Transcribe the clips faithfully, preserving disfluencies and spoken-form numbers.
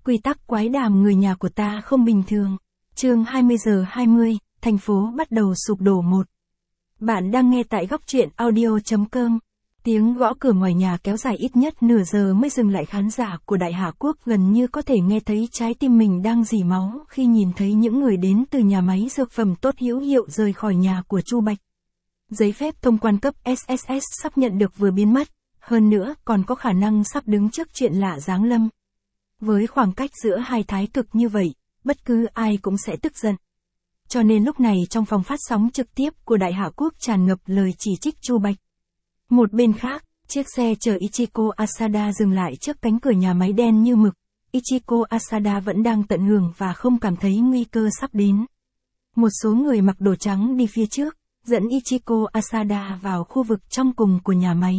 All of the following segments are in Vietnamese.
Quy tắc quái đàm người nhà của ta không bình thường. Chương hai mươi giờ hai mươi, thành phố bắt đầu sụp đổ một. Bạn đang nghe tại góc truyện audio chấm com. Tiếng gõ cửa ngoài nhà kéo dài ít nhất nửa giờ mới dừng lại. Khán giả của Đại Hà Quốc gần như có thể nghe thấy trái tim mình đang rỉ máu khi nhìn thấy những người đến từ nhà máy dược phẩm tốt hữu hiệu rời khỏi nhà của Chu Bạch. Giấy phép thông quan cấp ét ét ét sắp nhận được vừa biến mất, hơn nữa còn có khả năng sắp đứng trước chuyện lạ giáng lâm. Với khoảng cách giữa hai thái cực như vậy, bất cứ ai cũng sẽ tức giận. Cho nên lúc này trong phòng phát sóng trực tiếp của Đại Hà Quốc tràn ngập lời chỉ trích Chu Bạch. Một bên khác, chiếc xe chở Ichiko Asada dừng lại trước cánh cửa nhà máy đen như mực. Ichiko Asada vẫn đang tận hưởng và không cảm thấy nguy cơ sắp đến. Một số người mặc đồ trắng đi phía trước, dẫn Ichiko Asada vào khu vực trong cùng của nhà máy.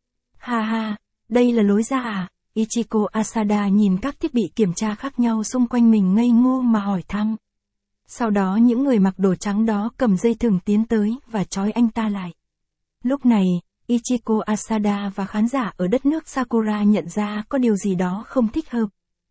Ha ha, đây là lối ra à? Ichiko Asada nhìn các thiết bị kiểm tra khác nhau xung quanh mình ngây ngô mà hỏi thăm. Sau đó những người mặc đồ trắng đó cầm dây thừng tiến tới và trói anh ta lại. Lúc này, Ichiko Asada và khán giả ở đất nước Sakura nhận ra có điều gì đó không thích hợp.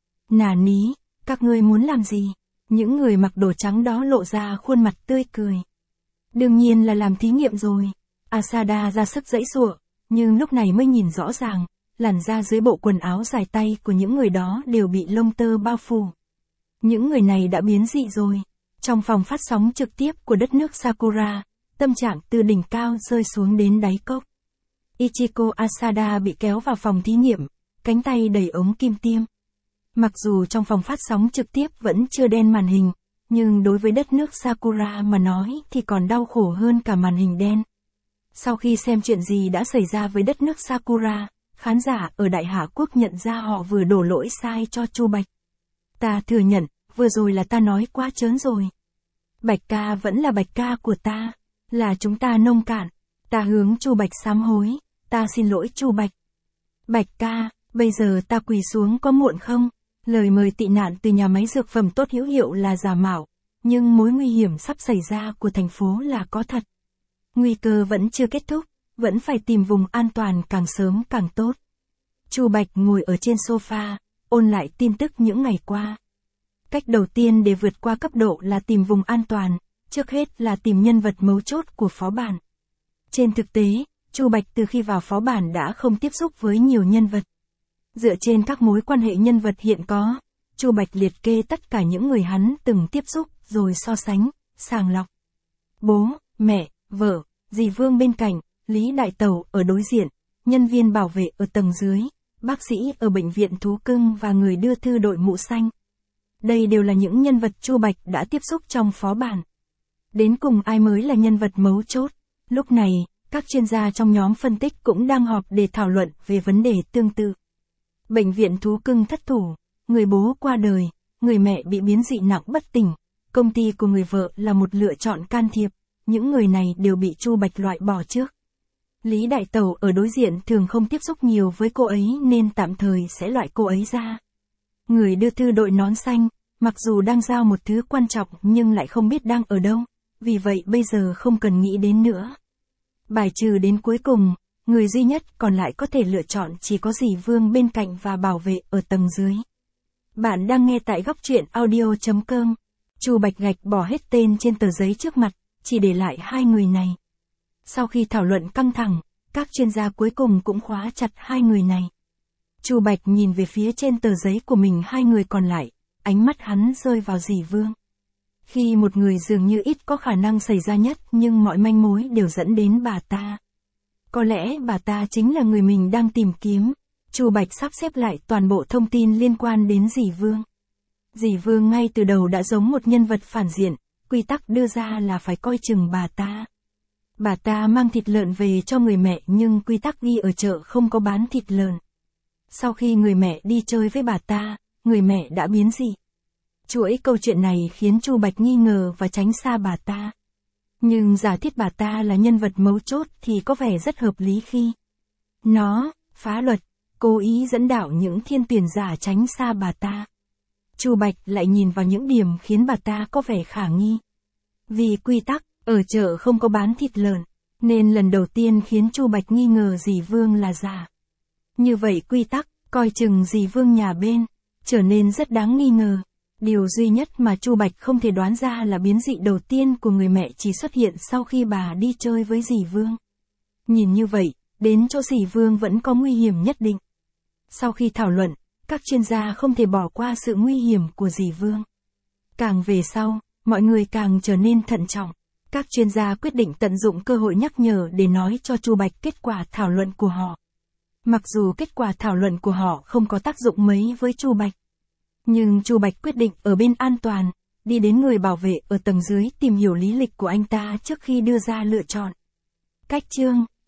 Nà ní, các ngươi muốn làm gì? Những người mặc đồ trắng đó lộ ra khuôn mặt tươi cười. Đương nhiên là làm thí nghiệm rồi. Asada ra sức giãy giụa, nhưng lúc này mới nhìn rõ ràng, làn da dưới bộ quần áo dài tay của những người đó đều bị lông tơ bao phủ. Những người này đã biến dị rồi. Trong phòng phát sóng trực tiếp của đất nước Sakura, tâm trạng từ đỉnh cao rơi xuống đến đáy cốc. Ichiko Asada bị kéo vào phòng thí nghiệm, cánh tay đầy ống kim tiêm. Mặc dù trong phòng phát sóng trực tiếp vẫn chưa đen màn hình, nhưng đối với đất nước Sakura mà nói thì còn đau khổ hơn cả màn hình đen. Sau khi xem chuyện gì đã xảy ra với đất nước Sakura, khán giả ở Đại Hà Quốc nhận ra họ vừa đổ lỗi sai cho Chu Bạch. Ta thừa nhận, vừa rồi là ta nói quá trớn rồi. Bạch ca vẫn là Bạch ca của ta, là chúng ta nông cạn. Ta hướng Chu Bạch sám hối, ta xin lỗi Chu Bạch. Bạch ca, bây giờ ta quỳ xuống có muộn không? Lời mời tị nạn từ nhà máy dược phẩm tốt hữu hiệu là giả mạo, nhưng mối nguy hiểm sắp xảy ra của thành phố là có thật. Nguy cơ vẫn chưa kết thúc, vẫn phải tìm vùng an toàn càng sớm càng tốt. Chu Bạch ngồi ở trên sofa, ôn lại tin tức những ngày qua. Cách đầu tiên để vượt qua cấp độ là tìm vùng an toàn, trước hết là tìm nhân vật mấu chốt của phó bản. Trên thực tế, Chu Bạch từ khi vào phó bản đã không tiếp xúc với nhiều nhân vật. Dựa trên các mối quan hệ nhân vật hiện có, Chu Bạch liệt kê tất cả những người hắn từng tiếp xúc rồi so sánh, sàng lọc. Bố, mẹ, vợ, dì Vương bên cạnh, Lý Đại Tẩu ở đối diện, nhân viên bảo vệ ở tầng dưới, bác sĩ ở bệnh viện thú cưng và người đưa thư đội mũ xanh. Đây đều là những nhân vật Chu Bạch đã tiếp xúc trong phó bản. Đến cùng ai mới là nhân vật mấu chốt? Lúc này, các chuyên gia trong nhóm phân tích cũng đang họp để thảo luận về vấn đề tương tự. Bệnh viện thú cưng thất thủ, người bố qua đời, người mẹ bị biến dị nặng bất tỉnh, công ty của người vợ là một lựa chọn can thiệp, những người này đều bị Chu Bạch loại bỏ trước. Lý Đại Tẩu ở đối diện thường không tiếp xúc nhiều với cô ấy nên tạm thời sẽ loại cô ấy ra. Người đưa thư đội nón xanh, mặc dù đang giao một thứ quan trọng nhưng lại không biết đang ở đâu, vì vậy bây giờ không cần nghĩ đến nữa. Bài trừ đến cuối cùng, người duy nhất còn lại có thể lựa chọn chỉ có dì Vương bên cạnh và bảo vệ ở tầng dưới. Bạn đang nghe tại góc truyện audio chấm com. Chu Bạch gạch bỏ hết tên trên tờ giấy trước mặt, chỉ để lại hai người này. Sau khi thảo luận căng thẳng, các chuyên gia cuối cùng cũng khóa chặt hai người này. Chu Bạch nhìn về phía trên tờ giấy của mình hai người còn lại, ánh mắt hắn rơi vào dì Vương. Khi một người dường như ít có khả năng xảy ra nhất nhưng mọi manh mối đều dẫn đến bà ta. Có lẽ bà ta chính là người mình đang tìm kiếm. Chu Bạch sắp xếp lại toàn bộ thông tin liên quan đến dì Vương. Dì Vương ngay từ đầu đã giống một nhân vật phản diện, quy tắc đưa ra là phải coi chừng bà ta. Bà ta mang thịt lợn về cho người mẹ nhưng quy tắc ghi ở chợ không có bán thịt lợn. Sau khi người mẹ đi chơi với bà ta, người mẹ đã biến dị. Chuỗi câu chuyện này khiến Chu Bạch nghi ngờ và tránh xa bà ta. Nhưng giả thiết bà ta là nhân vật mấu chốt thì có vẻ rất hợp lý khi nó phá luật, cố ý dẫn đạo những thiên tuyển giả tránh xa bà ta. Chu Bạch lại nhìn vào những điểm khiến bà ta có vẻ khả nghi. Vì quy tắc, ở chợ không có bán thịt lợn, nên lần đầu tiên khiến Chu Bạch nghi ngờ dì Vương là giả. Như vậy quy tắc, coi chừng dì Vương nhà bên, trở nên rất đáng nghi ngờ. Điều duy nhất mà Chu Bạch không thể đoán ra là biến dị đầu tiên của người mẹ chỉ xuất hiện sau khi bà đi chơi với dì Vương. Nhìn như vậy, đến chỗ dì Vương vẫn có nguy hiểm nhất định. Sau khi thảo luận, các chuyên gia không thể bỏ qua sự nguy hiểm của dì Vương. Càng về sau, mọi người càng trở nên thận trọng. Các chuyên gia quyết định tận dụng cơ hội nhắc nhở để nói cho Chu Bạch kết quả thảo luận của họ. Mặc dù kết quả thảo luận của họ không có tác dụng mấy với Chu Bạch, nhưng Chu Bạch quyết định ở bên an toàn, đi đến người bảo vệ ở tầng dưới tìm hiểu lý lịch của anh ta trước khi đưa ra lựa chọn. Cách chương